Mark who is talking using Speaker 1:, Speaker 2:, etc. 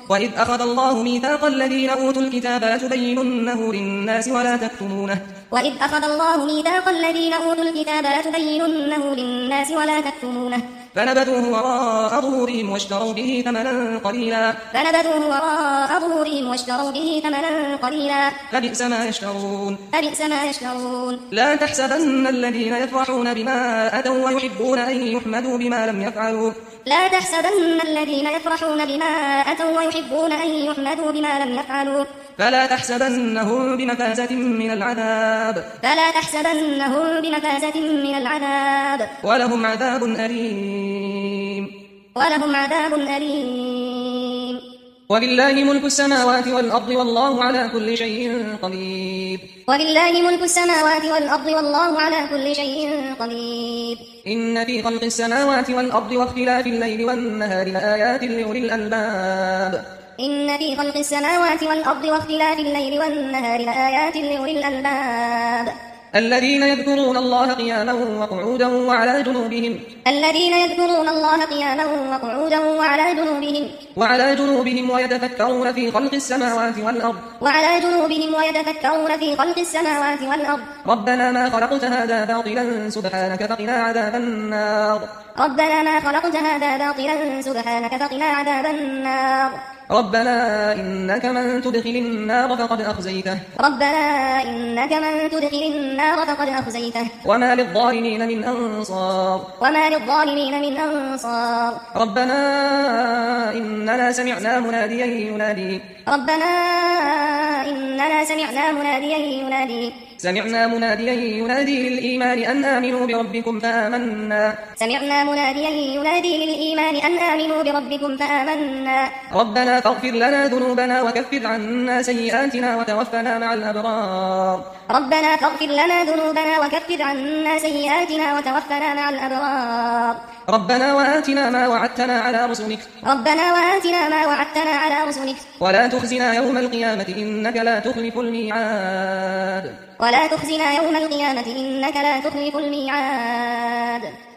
Speaker 1: وإذ أخذ الله ميثاق الذين أوتوا الكتاب لتبيننه للناس ولا تكتمونه
Speaker 2: وإذ أخذ الله ميثاق الذين أوتوا الكتاب لتبيننه للناس ولا تكتمونه
Speaker 1: فنبذوه وراء ظهورهم واشتروا به ثمنا قليلا فبئس ما يشترون لا تحسبن الذين يفرحون بما أتوا ويحبون أن يحمدوا بما لم يفعلوا فلا تحسبنهم بمفازة من العذاب ولهم عذاب أليم ولله ملك السماوات والأرض والله على كل شيء قدير إن في خلق السماوات والأرض واختلاف الليل والنهار لآيات لأولي الألباب الذين يذكرون الله قياما وقعودا وعلى جنوبهم ويتفكرون في خلق السماوات والأرض ربنا ما خلقت هذا باطلا سبحانك فقنا عذاب النار ربنا إنك من تدخل النار فقد أخزيته وما للظالمين من أنصار ربنا إننا سمعنا مناديا ينادي للإيمان أن آمنوا بربكم فآمنا ربنا فاغفر لنا ذنوبنا وكفر عنا سيئاتنا وتوفنا مع الأبرار ربنا وآتنا ما وعدتنا على رسلك ولا تخزنا يوم القيامة إنك لا تخلف الميعاد